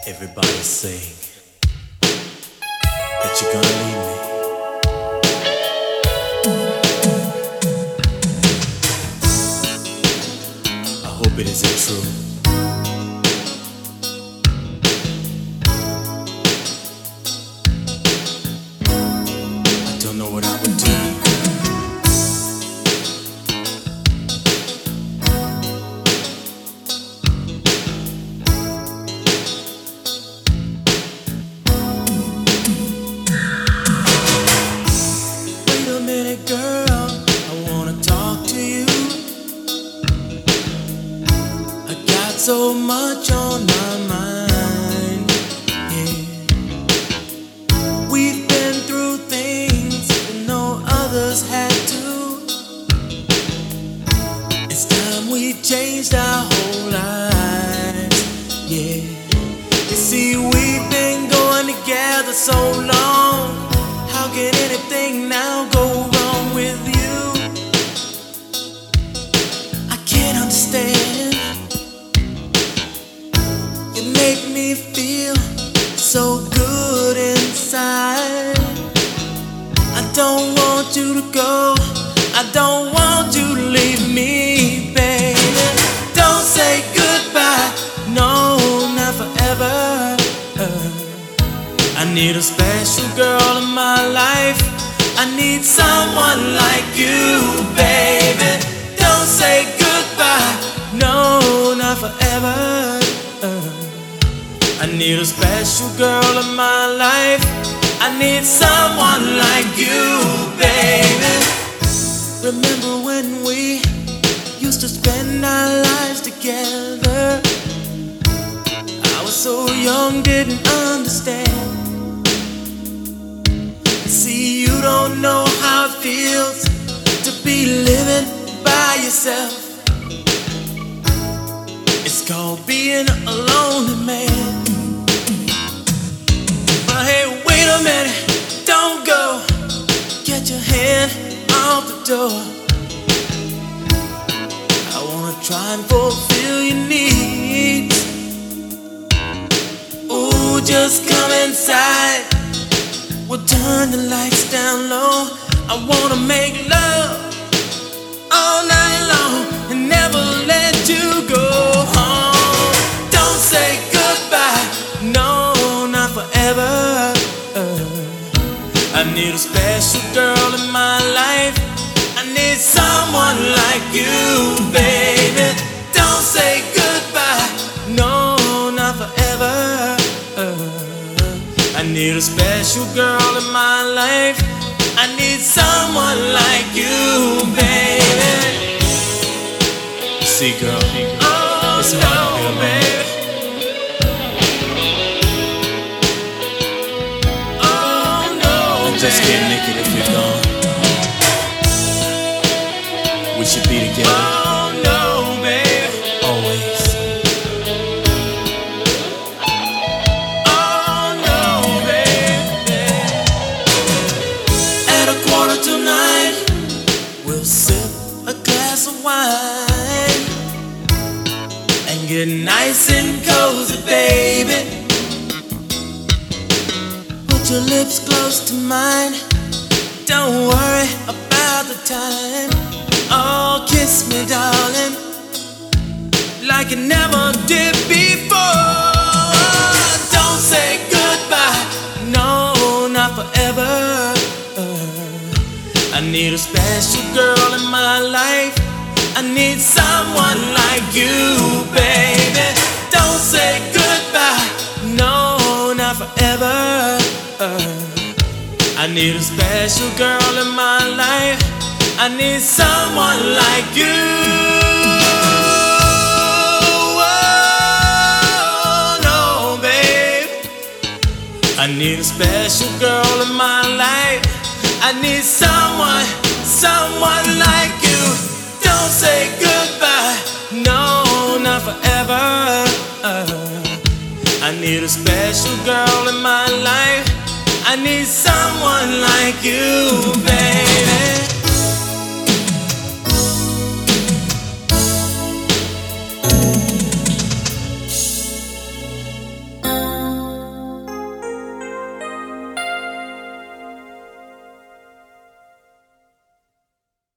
Everybody saying that you're gonna leave me. I hope it isn't true. I don't know what I would do. Girl, I wanna talk to you. I got so much on my mind, yeah. We've been through things that no others had to. It's time we changed our whole lives, yeah. You see, we've been going together so long. How can anything now go wrong with you? I can't understand. You make me feel so good inside. I don't want you to go. I don't want you to leave me, baby. Don't say goodbye, no, not forever. I need a special girl in my life. I need someone like you, baby. Don't say goodbye, no, not forever. I need a special girl in my life. I need someone like you, baby. Remember when we used to spend our lives together? I was so young, didn't understand. See, you don't know how it feels to be living by yourself. It's called being a lonely man. But hey, wait a minute, don't go. Get your hand off the door. I wanna try and fulfill your needs. Ooh, just come inside. We'll turn the lights down low. I wanna make love all night long and never let you go home. Don't say goodbye, no, not forever. I need a special girl in my life. I need someone like you, baby. Don't say goodbye, no, not forever. I need a special girl in my life. I need someone like you, baby. See, girl, oh, it's hard to be alone, baby. Oh, no, I just can't make it if you're gone. We should be together. Oh, no, baby. Always. We'll sip a glass of wine and get nice and cozy, baby. Put your lips close to mine. Don't worry about the time. Oh, kiss me, darling, like you never did before. Don't say goodbye, no, not forever. I need a special girl in my life. I need someone like you, baby. Don't say goodbye, no, not forever. I need a special girl in my life. I need someone like you. Oh, no, babe. I need a special girl in my life. I need someone like you. Don't say goodbye, no, not forever. I need a special girl in my life. I need someone like you, babe.